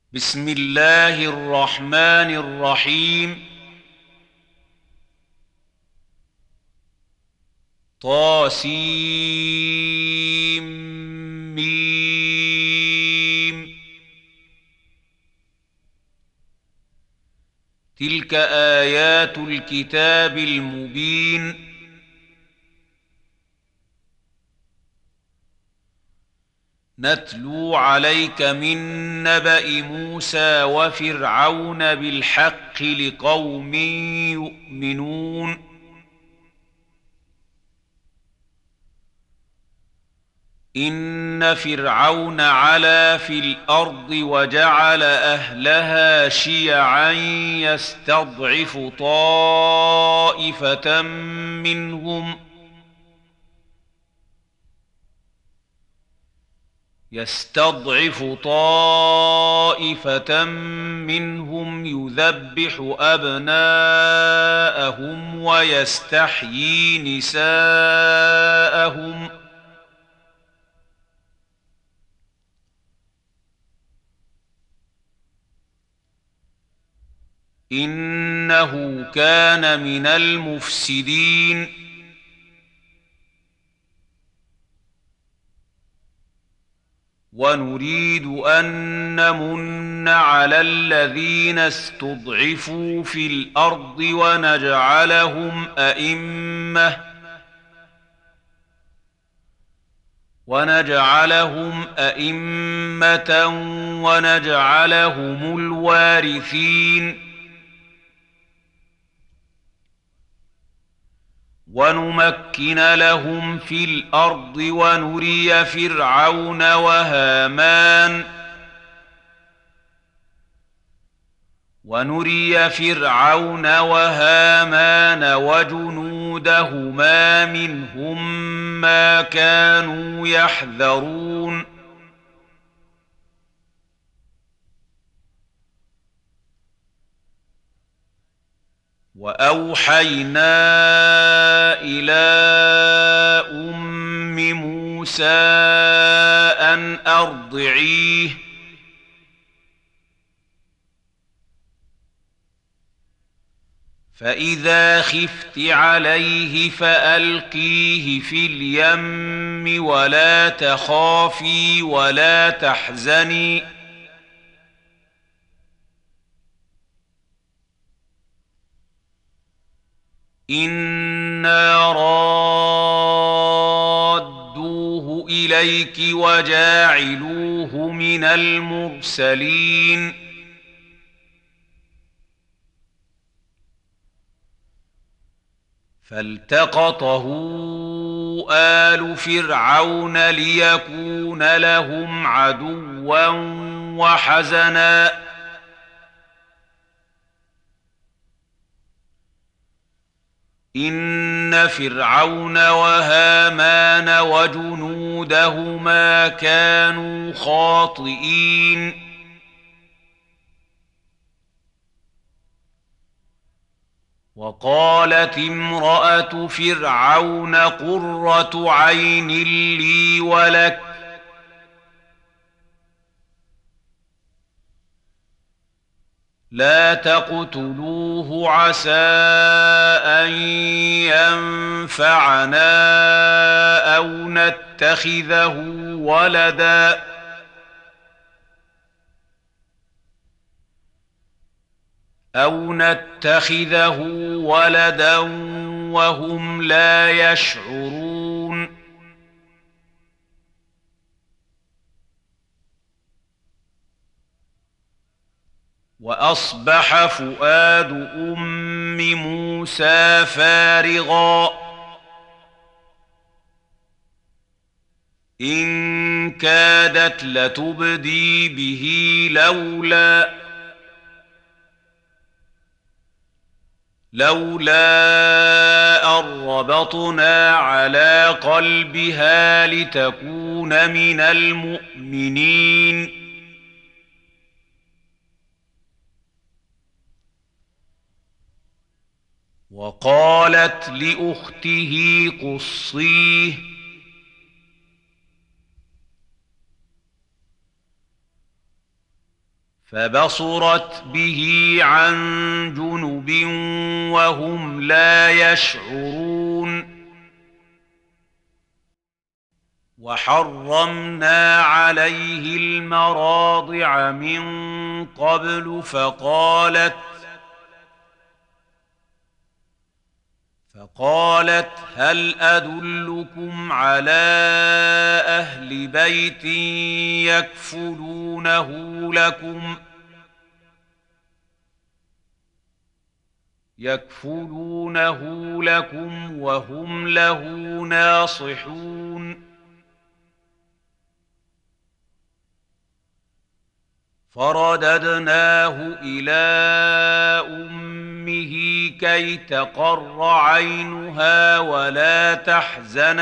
بسم الله الرحمن الرحيم. طاسيم ميم. تلك آيات الكتاب المبين. نتلو عليك من نبأ موسى وفرعون بالحق لقوم يؤمنون. إن فرعون علا في الأرض وجعل أهلها شيعا يستضعف طائفة منهم يذبح أبناءهم ويستحيي نساءهم إنه كان من المفسدين. ونريد أن نمن على الذين استضعفوا في الأرض ونجعلهم أئمة ونجعلهم الوارثين. ونمكن لهم في الأرض ونري فرعون وهامان وجنودهما منهم ما كانوا يحذرون. وأوحينا إلى أم موسى أن أرضعيه فإذا خفت عليه فألقيه في اليم ولا تخافي ولا تحزني إنا رادوه إليك وجاعلوه من المرسلين. فالتقطه آل فرعون ليكون لهم عدوا وحزنا إن فرعون وهامان وجنودهما كانوا خاطئين. وقالت امرأة فرعون قرة عين لي ولك لا تقتلوه عسى أن ينفعنا أو نتخذه ولدا وهم لا يشعرون. وأصبح فؤاد أم موسى فارغا إن كادت لتبدي به لولا أن ربطنا على قلبها لتكون من المؤمنين. وقالت لأخته قصيه فبصرت به عن جنب وهم لا يشعرون. وحرمنا عليه المراضع من قبل فقالت هل أدلكم على أهل بيت يكفلونه لكم وهم له ناصحون. فرددناه إلى أمه كي تقر عينها ولا تحزن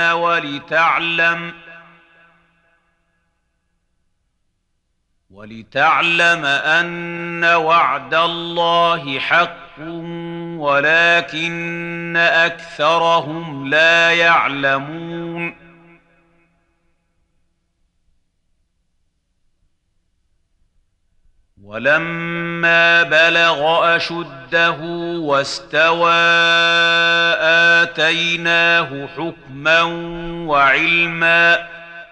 ولتعلم أن وعد الله حق ولكن أكثرهم لا يعلمون. ولما بلغ أشده واستوى آتيناه حكما وعلما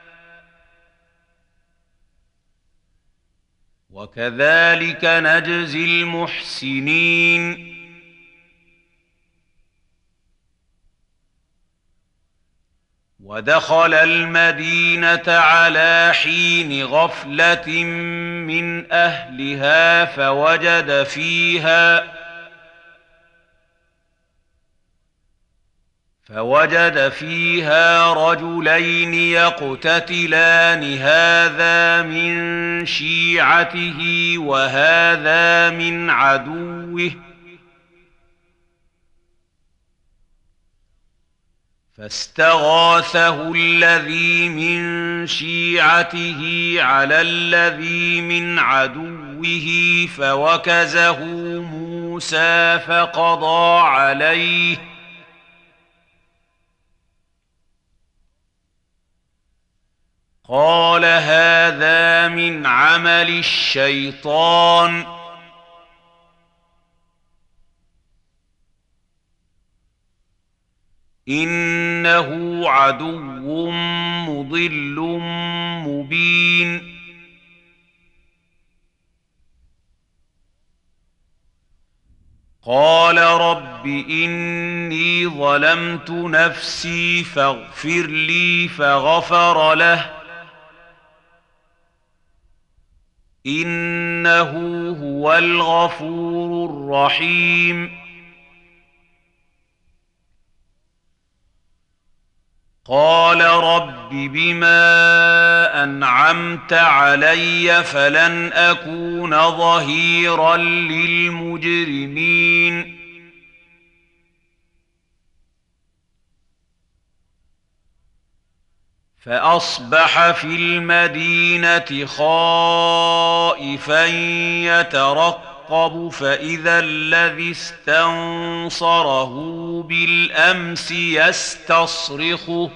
وكذلك نجزي المحسنين. ودخل المدينة على حين غفلة من أهلها فوجد فيها رجلين يقتتلان هذا من شيعته وهذا من عدوه فاستغاثه الذي من شيعته على الذي من عدوه فوكزه موسى فقضى عليه قال هذا من عمل الشيطان إنه عدو مضل مبين. قال رب إني ظلمت نفسي فاغفر لي فغفر له إنه هو الغفور الرحيم. قال رب بما أنعمت علي فلن أكون ظهيرا للمجرمين. فأصبح في المدينة خائفا يترقب فإذا الذي استنصره بالأمس يستصرخه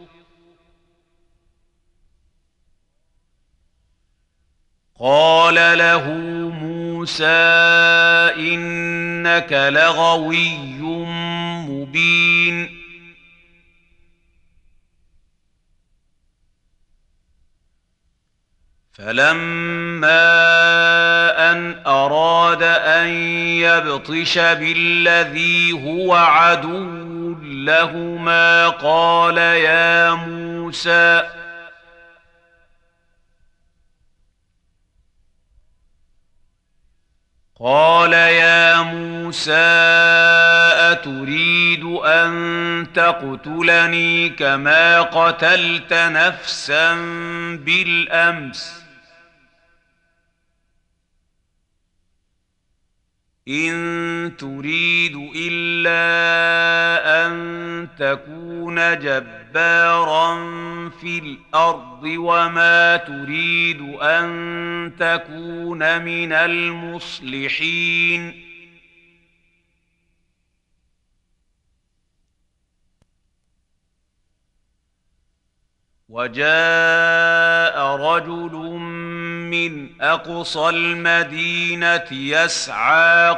قال له موسى إنك لغوي مبين. فلما أن أراد أن يبطش بالذي هو عدو لهما قال يا موسى أتريد أن تقتلني كما قتلت نفسا بالأمس إن تريد إلا أن تكون جبارا في الأرض وما تريد أن تكون من المصلحين. وجاء رجل من أقصى المدينة يسعى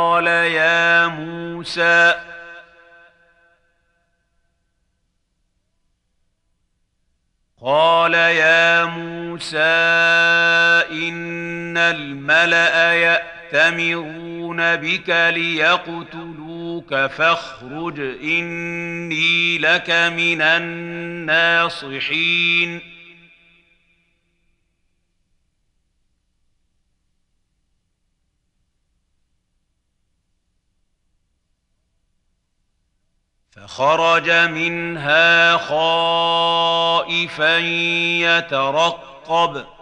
قال يا موسى إن الملأ يأتمرون بك ليقتلوك فاخرج إني لك من الناصحين. فخرج منها خائفا يترقب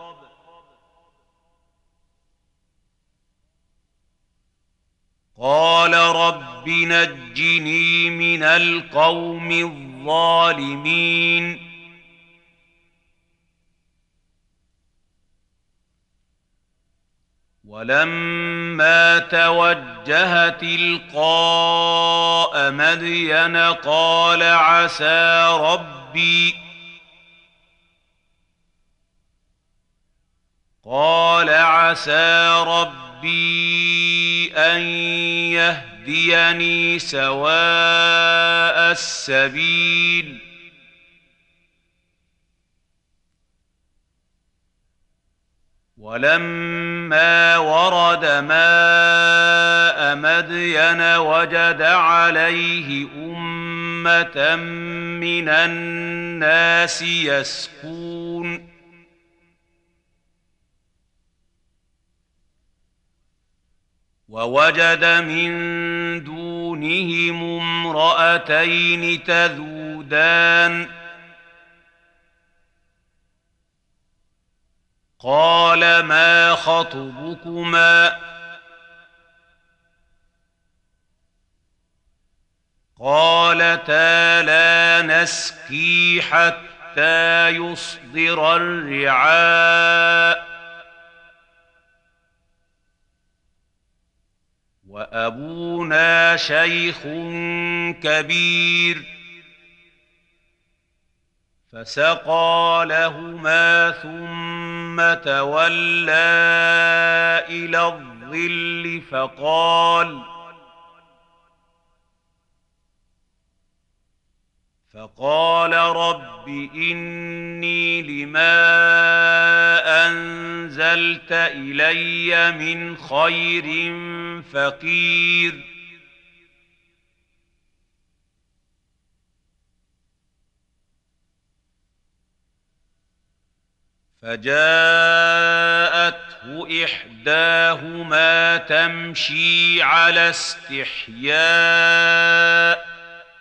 قال رب نجني من القوم الظالمين. ولما توجه تلقاء مدين قال عسى ربي أن يهديني سواء السبيل. ولما ورد ماء مدين وجد عليه أمة من الناس يسقون ووجد من دونهم امرأتين تذودان قال ما خطبكما قالتا لا نسقي حتى يصدر الرعاء وأبونا شيخ كبير. فسقى لهما ثم تولى إلى الظل فقال رب إني لما أنزلت إلي من خير فقير. فجاءته إحداهما تمشي على استحياء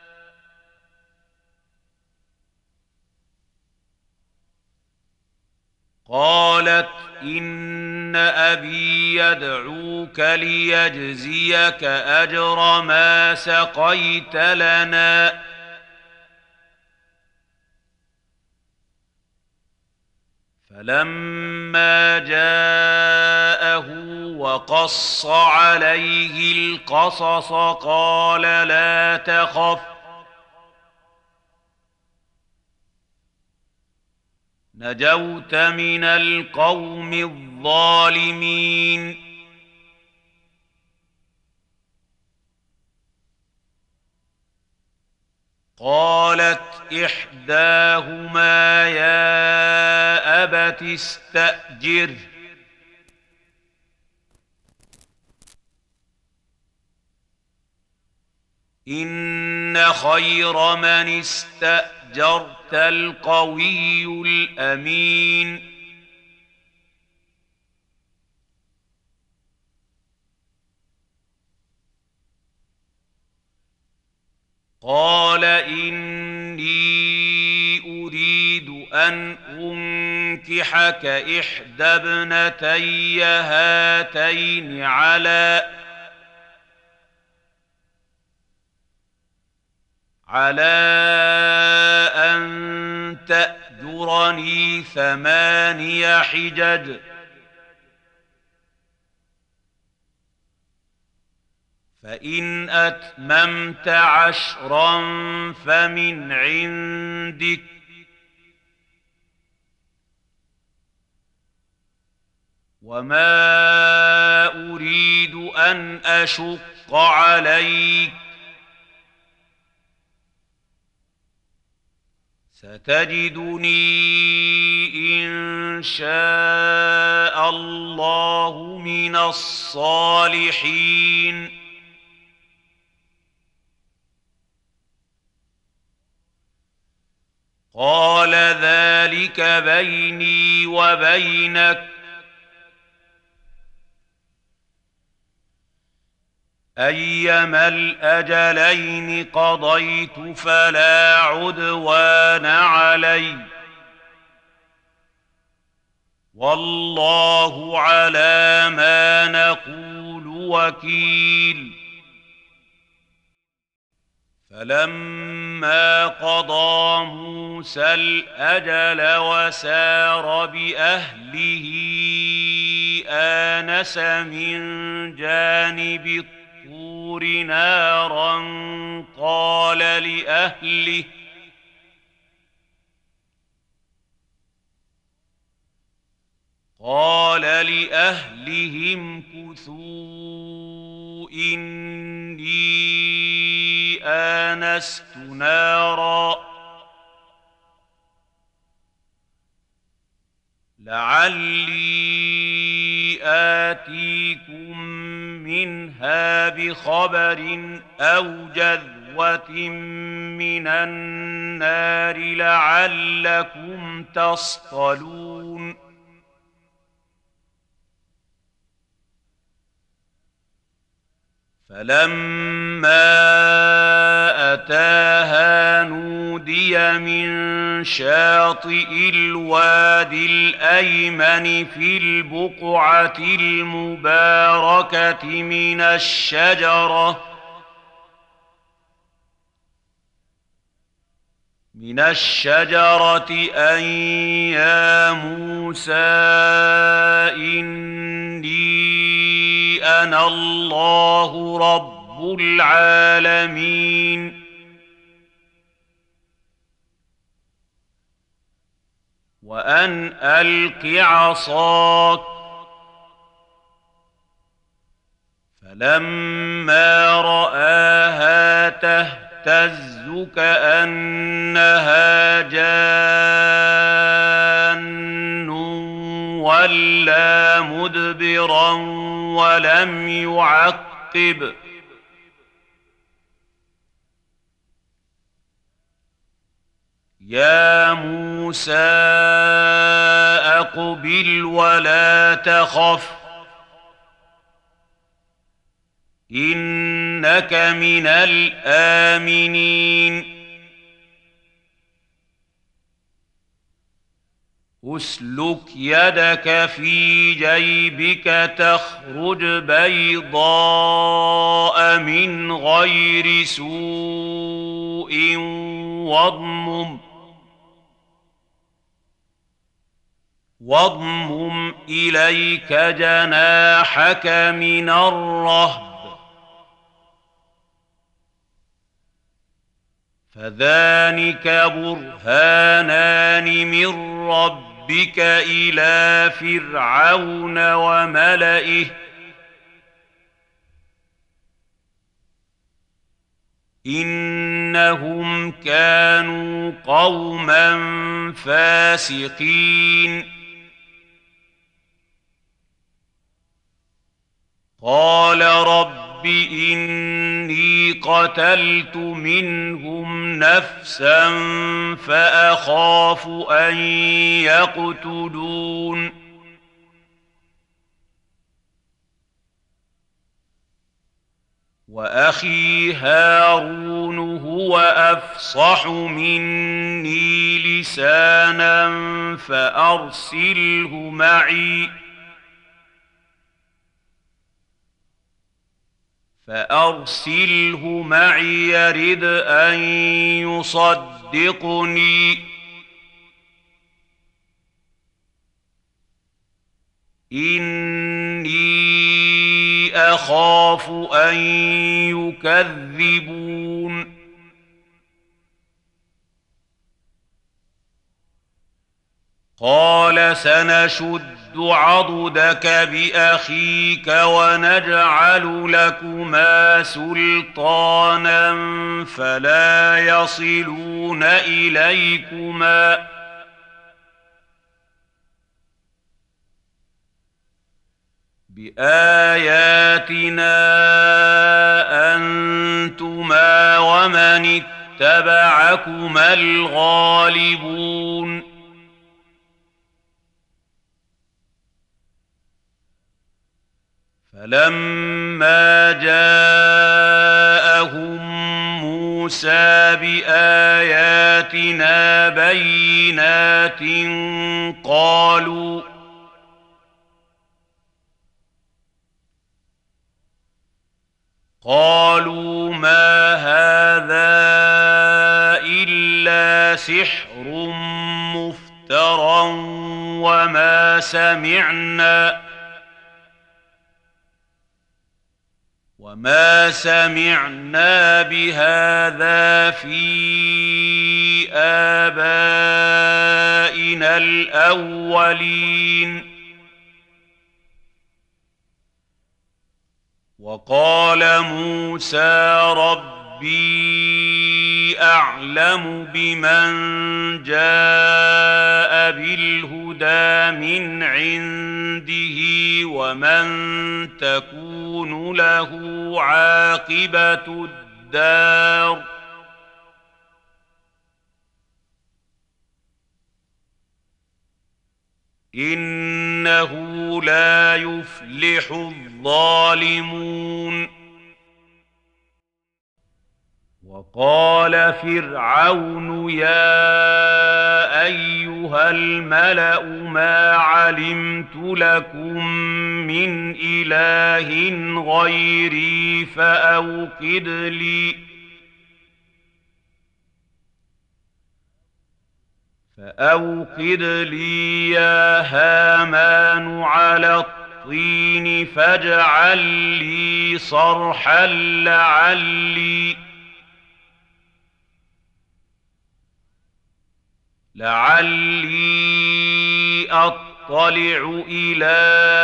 قالت إن أبي يدعوك ليجزيك أجر ما سقيت لنا فلما جاءه وقص عليه القصص قال لا تخف نجوت من القوم الظالمين. قالت إحداهما يا أبت استأجره إن خير من استأجرت القوي الأمين. قال إني أريد أن أنكحك إحدى ابنتي هاتين على أن تأجرني 8 حجج فإن أتممت 10 فمن عندك وما أريد أن أشق عليك ستجدني إن شاء الله من الصالحين قال ذلك بيني وبينك أيما الأجلين قضيت فلا عدوان علي والله على ما نقول وكيل فلما قضى موسى الأجل وسار بأهله آنس من جانب الطور نارا قال لأهلهم كثوا إني آنست نارا لعلي آتيكم منها بخبر أو جذوة من النار لعلكم تصطلون فلما أتاها نودي من شاطئ الوادي الأيمن في البقعة المباركة من الشجرة أن يا موسى إني أنا الله رب العالمين وأن ألق عصاك فلما رآها تهتز كأنها جان ولا مدبرا ولم يعقب يا موسى أقبل ولا تخف إنك من الآمنين أسلك يدك في جيبك تخرج بيضاء من غير سوء واضمم إليك جناحك من الرهب فذلك برهانان من ربك إلى فرعون وملئه إنهم كانوا قوما فاسقين قال رب إني قتلت منهم نفسا فأخاف أن يقتلون وأخي هارون هو أفصح مني لسانا فأرسله معي يرد أن يصدقني إني أخاف أن يكذبون قال سنشد عضدك بأخيك ونجعل لكما سلطانا فلا يصلون إليكما بآياتنا أنتما ومن اتبعكما الغالبون فلما جاءهم موسى بآياتنا بينات قالوا ما هذا إلا سحر مفترى وما سمعنا بهذا في آبائنا الأولين وقال موسى ربي أعلم بمن جاء بالهدى من عنده ومن تكون له عاقبة الدار إنه لا يفلح الظالمون وقال فرعون يا أيها الملأ ما علمت لكم من إله غيري فأوقد لي يا هامان على الطين فاجعل لي صرحا لعلي أطلع إلى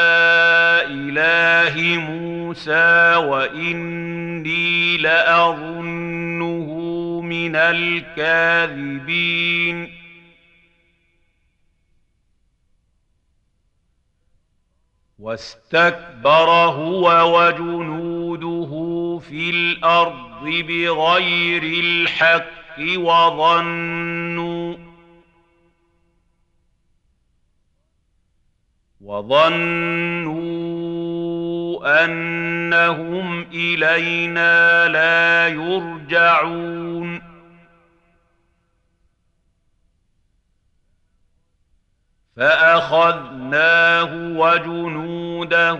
إله موسى وإني لأظنه من الكاذبين واستكبر هو وجنوده في الأرض بغير الحق وظنوا أنهم إلينا لا يرجعون فأخذناه وجنوده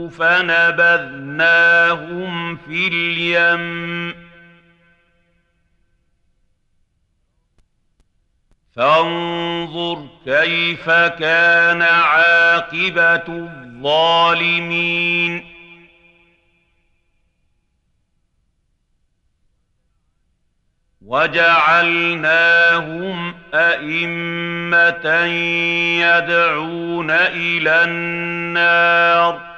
فنبذناهم في اليم فانظر كيف كان عاقبة الظالمين وجعلناهم أئمة يدعون إلى النار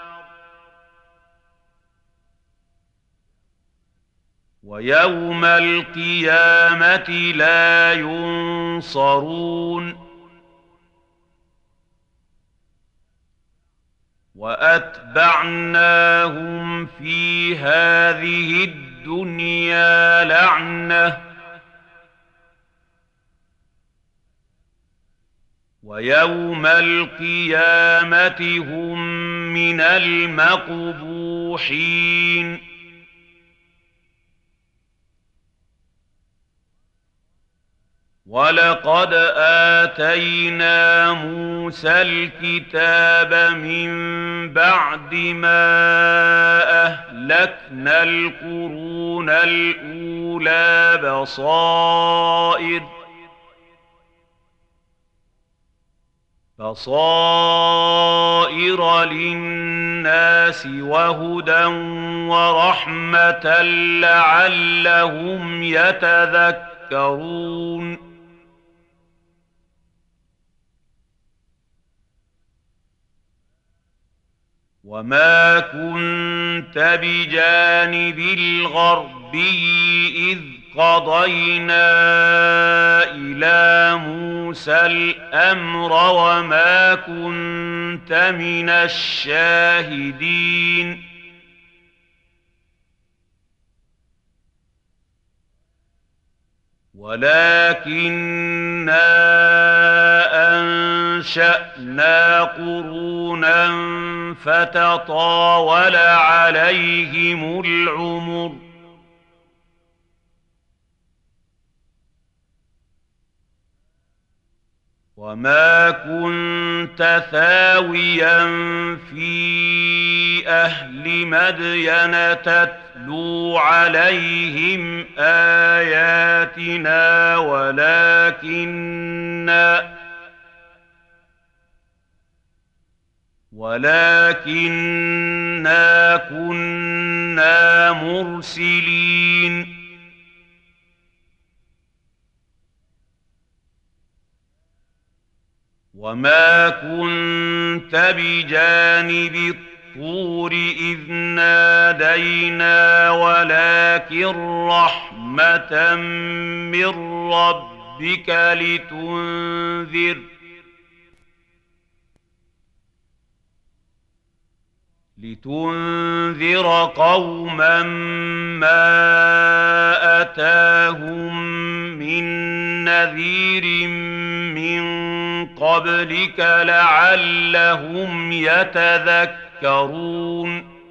ويوم القيامة لا ينصرون وأتبعناهم في هذه الدنيا لعنة ويوم القيامة هم من المقبوحين ولقد آتينا موسى الكتاب من بعد ما أهلكنا القرون الأولى بصائر للناس وهدى ورحمة لعلهم يتذكرون وما كنت بجانب الغربي إذ قضينا إلى موسى الأمر وما كنت من الشاهدين ولكننا أنشأنا قرونا فتطاول عليهم العمر وما كنت ثاويا في أهل مدين تتلو عليهم آياتنا ولكننا كنا مرسلين وما كنت بجانب الطور إذ نادينا ولكن رحمة من ربك لتنذر قوما ما أتاهم من نذير من قبلك لعلهم يتذكرون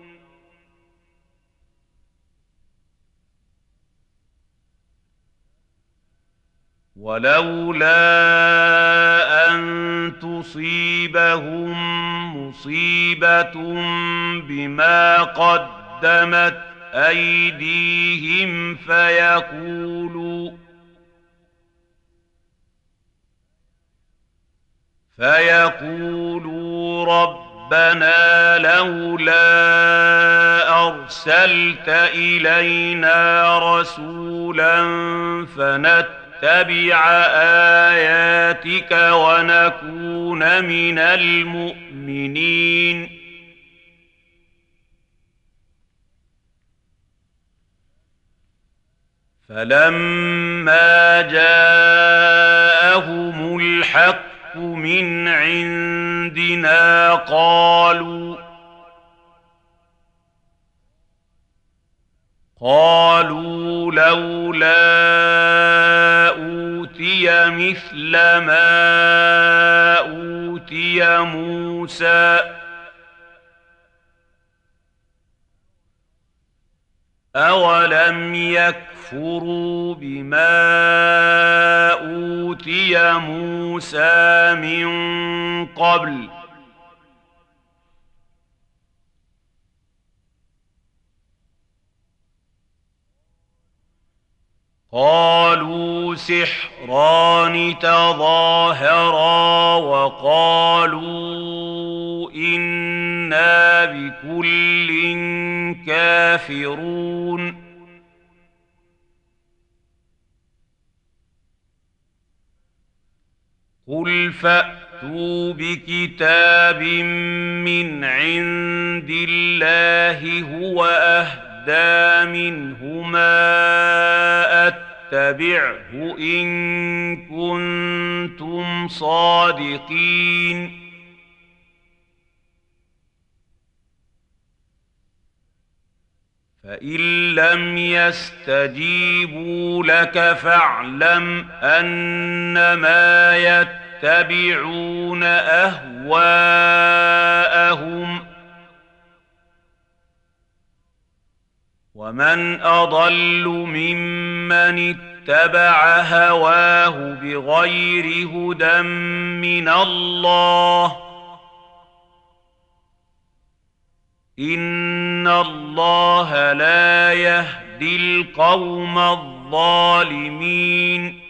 ولولا أن تصيبهم مصيبة بما قدمت أيديهم فيقولوا ربنا لولا أرسلت إلينا رسولا فنتبع آياتك ونكون من المؤمنين فلما جاءهم الحق من عندنا قالوا لولا أوتي مثل ما أوتي موسى أولم يكفروا بما أوتي موسى من قبل قالوا سحران تظاهرا وقالوا إنا بكل كافرون قل فأتوا بكتاب من عند الله هو أهدى منهما أتبعه إن كنتم صادقين فإن لم يستجيبوا لك فاعلم أنما يتبعون أهواءهم ومن أضل ممن اتبع هواه بغير هدى من الله إن الله لا يهدي القوم الظالمين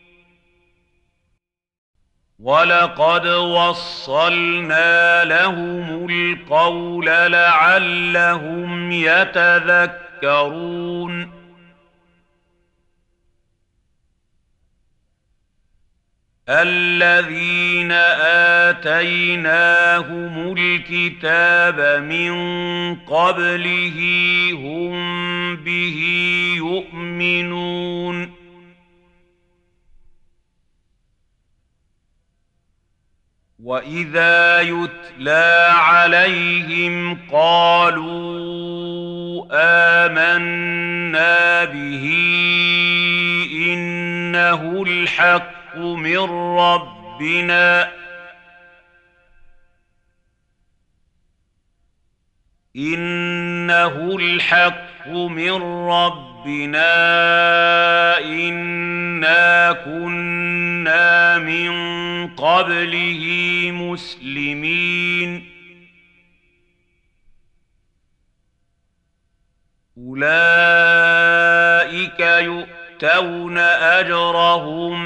ولقد وصلنا لهم القول لعلهم يتذكرون الذين آتيناهم الكتاب من قبله هم به يؤمنون وإذا يتلى عليهم قالوا آمنا به إنه الحق من ربنا إنا كنا من قبله مسلمين أولئك يؤتون أجرهم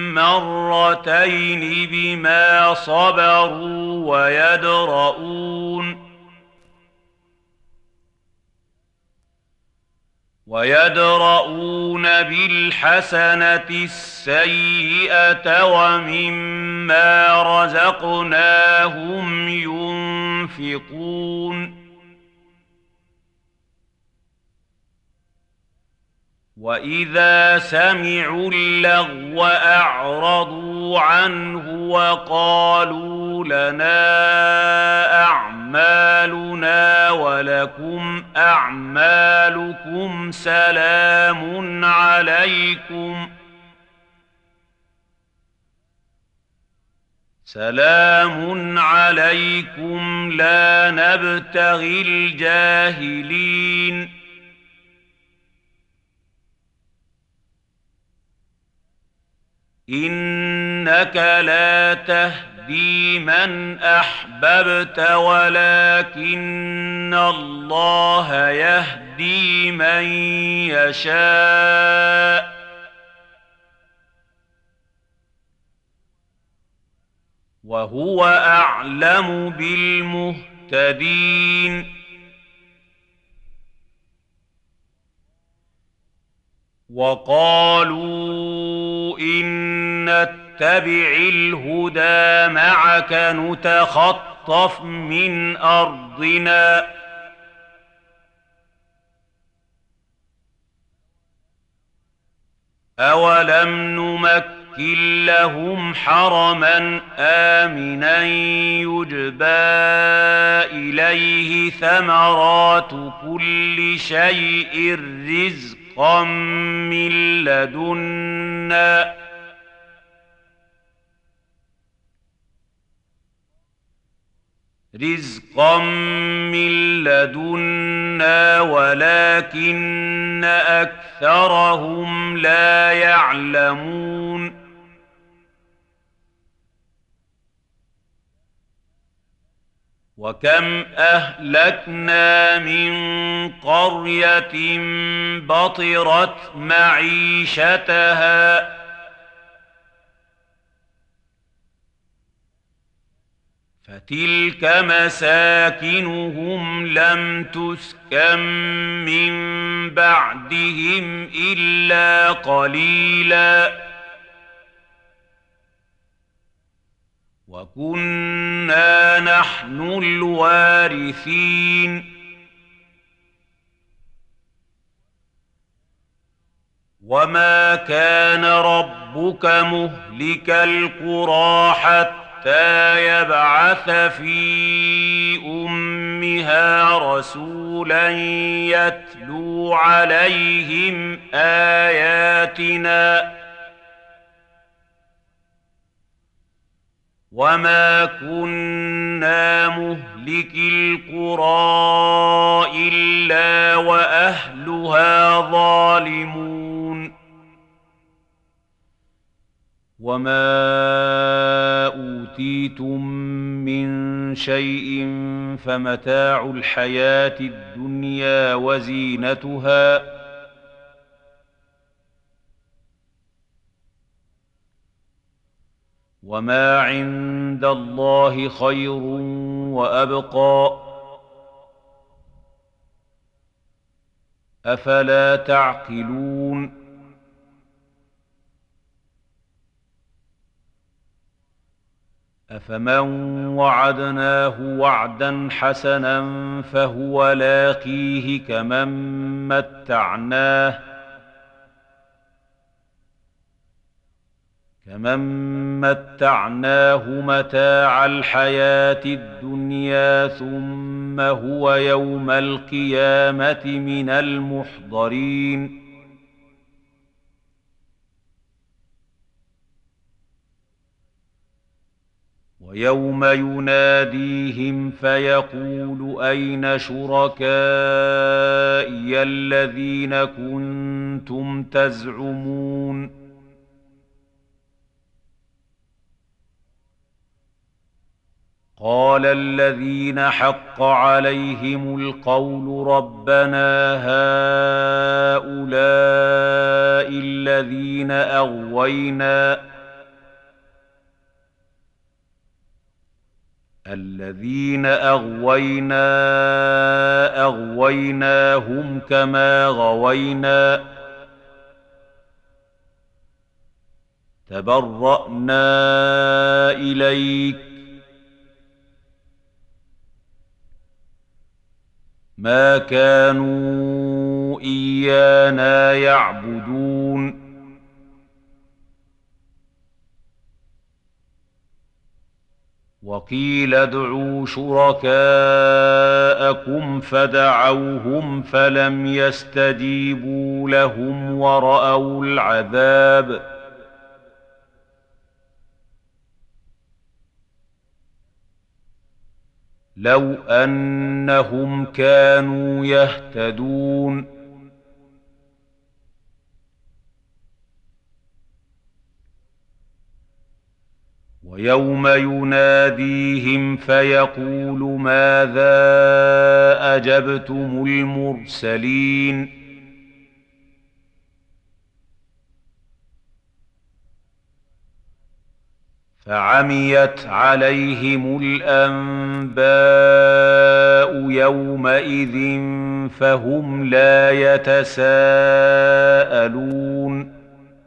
مرتين بما صبروا ويدرؤون بالحسنة السيئة ومما رزقناهم ينفقون وإذا سمعوا اللغو أعرضوا عنه وقالوا لنا أعمالنا ولكم أعمالكم سلام عليكم لا نبتغي الجاهلين إنك لا تهدي من أحببت ولكن الله يهدي من يشاء وهو أعلم بالمهتدين وقالوا إن نتبع الهدى معك نتخطف من أرضنا أولم نمكن لهم حرما آمنا يجبى إليه ثمرات كل شيء رزقا من لدنا ولكن أكثرهم لا يعلمون وكم أهلكنا من قرية بطرت معيشتها فتلك مساكنهم لم تسكن من بعدهم إلا قليلا وكنا نحن الوارثين وما كان ربك مهلك القرى حتى يبعث في أمها رسولا يتلو عليهم آياتنا وما كنا مهلك القرى إلا وأهلها ظالمون وما أوتيتم من شيء فمتاع الحياة الدنيا وزينتها وما عند الله خير وأبقى أفلا تعقلون أفمن وعدناه وعدا حسنا فهو لاقيه كمن متعناه متاع الحياة الدنيا ثم هو يوم القيامة من المحضرين ويوم يناديهم فيقول أين شركائي الذين كنتم تزعمون قال الذين حق عليهم القول ربنا هؤلاء الذين أغويناهم كما غوينا تبرأنا إليك ما كانوا إيانا يعبدون وقيل ادعوا شركاءكم فدعوهم فلم يستجيبوا لهم ورأوا العذاب لو أنهم كانوا يهتدون ويوم يناديهم فيقول ماذا أجبتم المرسلين فعميت عليهم الأنباء يومئذ فهم لا يتساءلون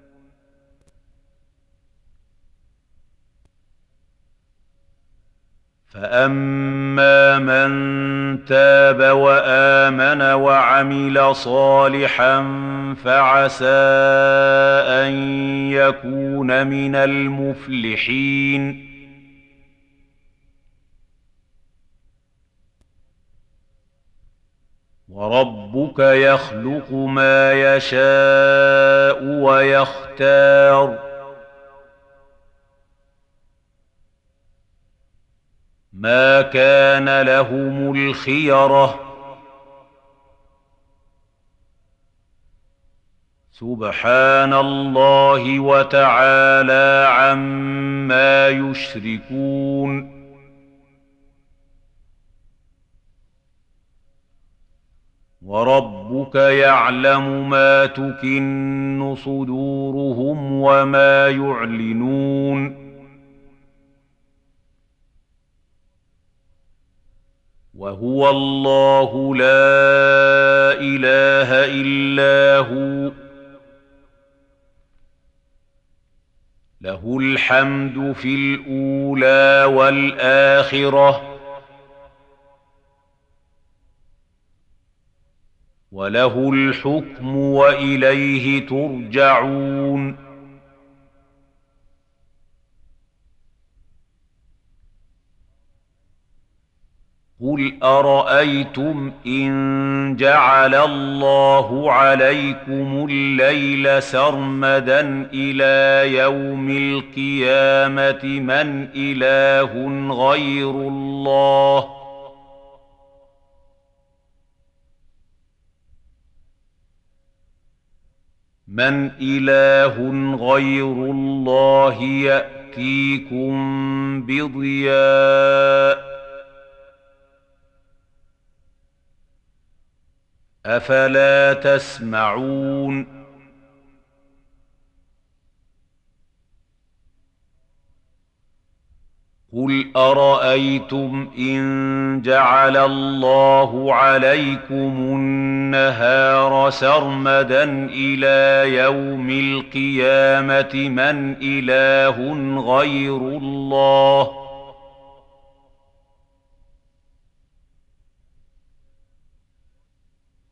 فأما من تاب وآمن وعمل صالحا فعسى أن يكون من المفلحين وربك يخلق ما يشاء ويختار ما كان لهم الخيرة سبحان الله وتعالى عما يشركون وربك يعلم ما تكن صدورهم وما يعلنون وهو الله لا إله إلا هو له الحمد في الأولى والآخرة وله الحكم وإليه ترجعون قل أرأيتم إن جعل الله عليكم الليل سرمدا إلى يوم القيامة من إله غير الله يأتيكم بضياء أفلا تسمعون قل أرأيتم إن جعل الله عليكم النهار سرمدا إلى يوم القيامة من إله غير الله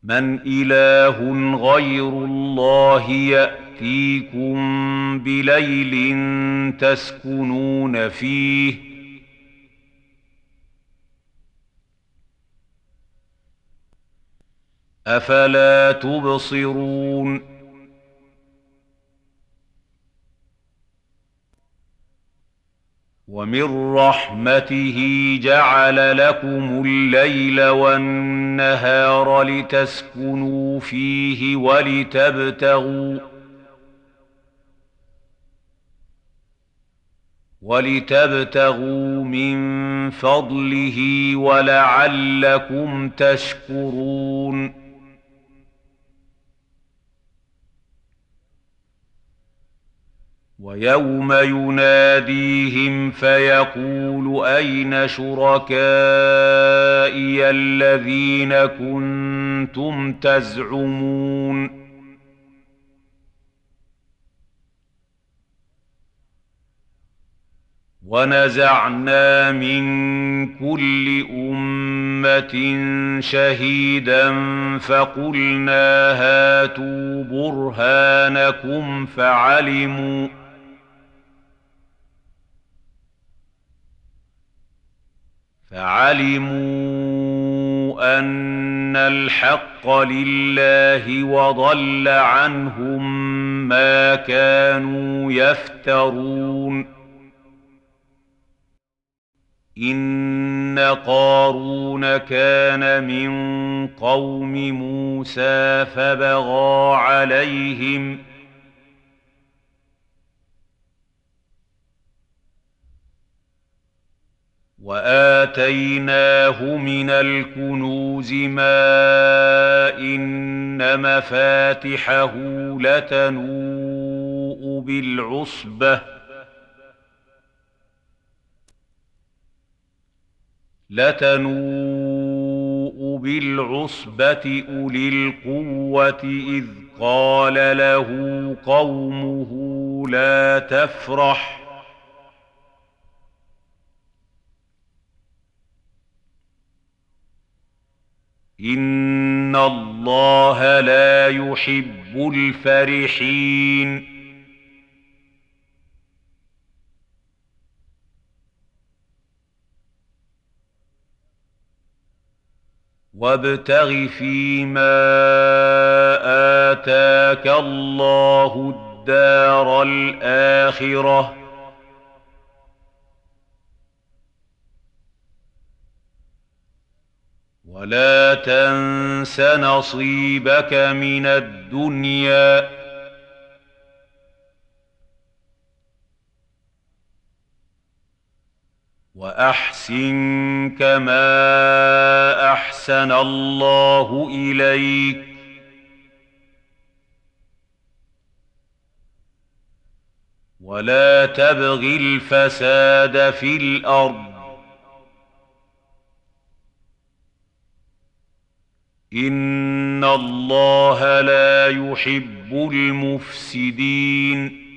من إله غير الله يأتيكم بليل تسكنون فيه أفلا تبصرون ومن رحمته جعل لكم الليل والنهار لتسكنوا فيه ولتبتغوا من فضله ولعلكم تشكرون ويوم يناديهم فيقول أين شركائي الذين كنتم تزعمون ونزعنا من كل أمة شهيدا فقلنا هاتوا برهانكم فعلموا أن الحق لله وضل عنهم ما كانوا يفترون إن قارون كان من قوم موسى فبغى عليهم وآتيناه من الكنوز ما إن مفاتحه لتنوء بالعصبة أولي القوة إذ قال له قومه لا تفرح إن الله لا يحب الفرحين وابتغ فيما آتاك الله الدار الآخرة ولا تنس نصيبك من الدنيا وأحسن كما أحسن الله إليك ولا تبغ الفساد في الأرض إن الله لا يحب المفسدين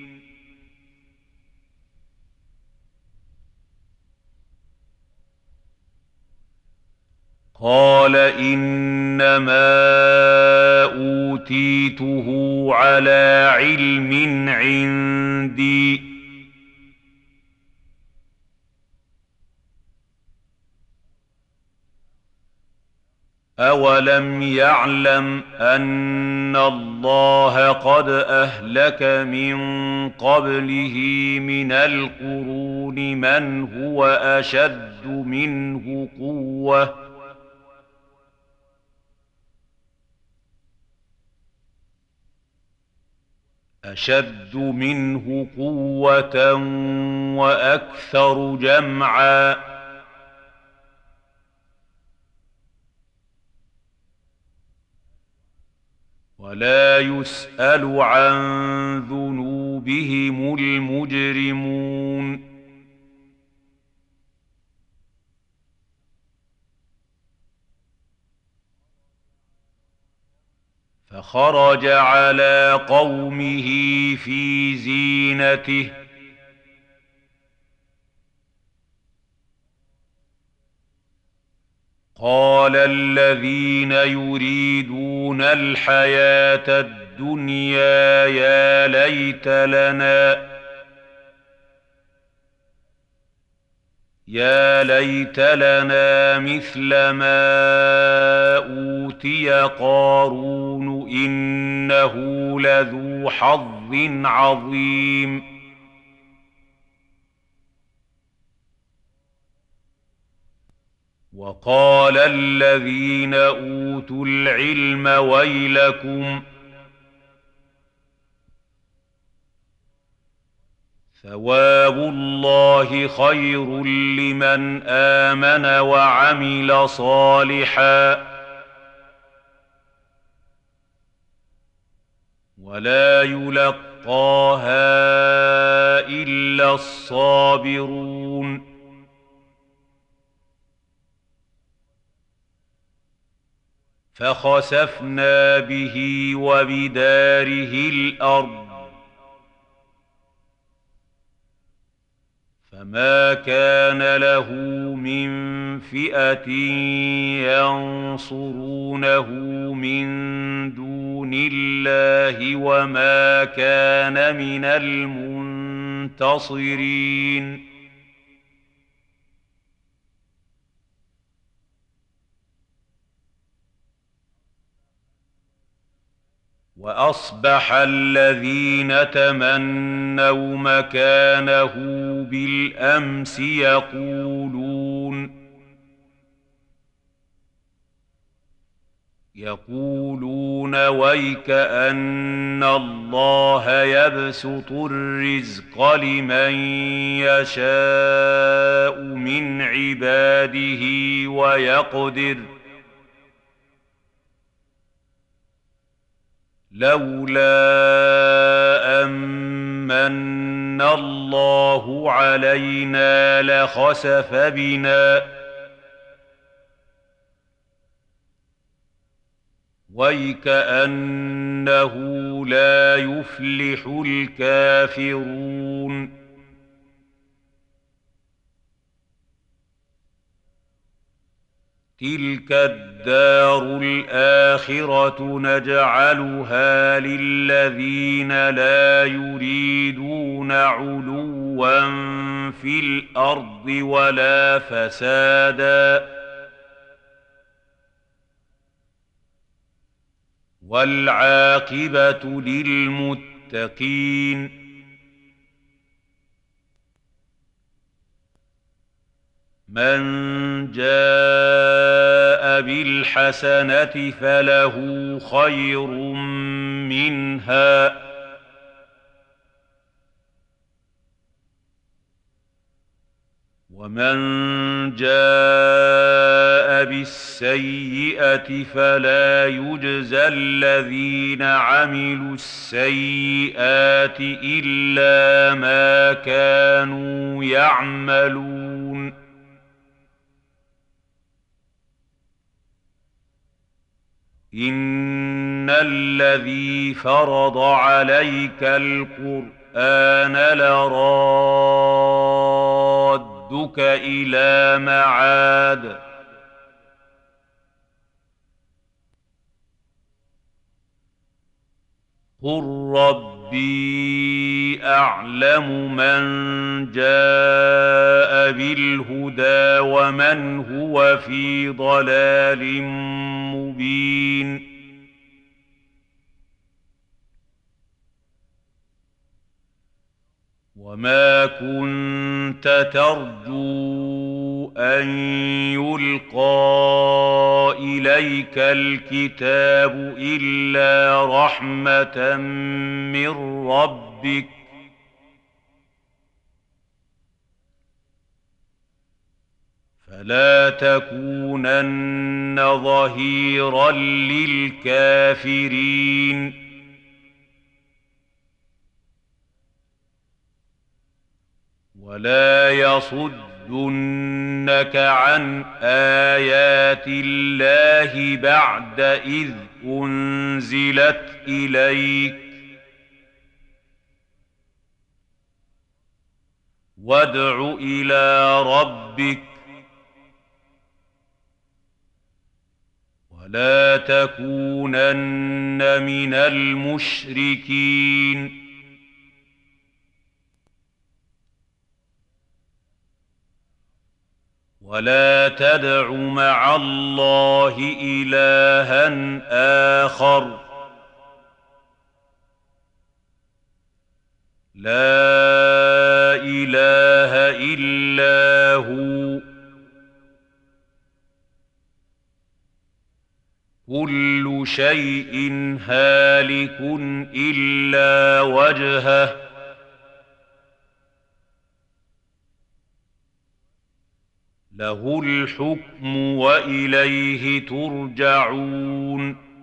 قال إنما أوتيته على علم عندي أولم يعلم أن الله قد أهلك من قبله من القرون من هو أشد منه قوة وأكثر جمعا ولا يسأل عن ذنوبهم المجرمون فخرج على قومه في زينته وقال الذين يريدون الحياة الدنيا يا ليت لنا مثل ما أوتي قارون إنه لذو حظ عظيم. وقال الذين أوتوا العلم ويلكم ثواب الله خير لمن آمن وعمل صالحا ولا يلقاها إلا الصابرون. فخسفنا به وبداره الأرض فما كان له من فئة ينصرونه من دون الله وما كان من المنتصرين. وأصبح الذين تمنوا مكانه بالأمس يقولون ويكأن الله يبسط الرزق لمن يشاء من عباده ويقدر لولا أمن الله علينا لخسف بنا ويكأنه لا يفلح الكافرون. تلك الدار الآخرة نجعلها للذين لا يريدون علوا في الأرض ولا فسادا والعاقبة للمتقين. من جاء بالحسنة فله خير منها ومن جاء بالسيئة فلا يجزى الذين عملوا السيئات إلا ما كانوا يعملون. إن الذي فرض عليك القرآن لرادك إلى معاد قل ربي أعلم من جاء بالهدى ومن هو في ضلال مبين. وما كنت ترجو أن يلقى إليك الكتاب إلا رحمة من ربك فلا تكونن ظهيرا للكافرين. ولا يصدنك عن آيات الله بعد إذ أنزلت إليك وادع إلى ربك ولا تكونن من المشركين ولا تدع مع الله إلها آخر لا إله إلا هو كل شيء هالك إلا وجهه له الحكم وإليه ترجعون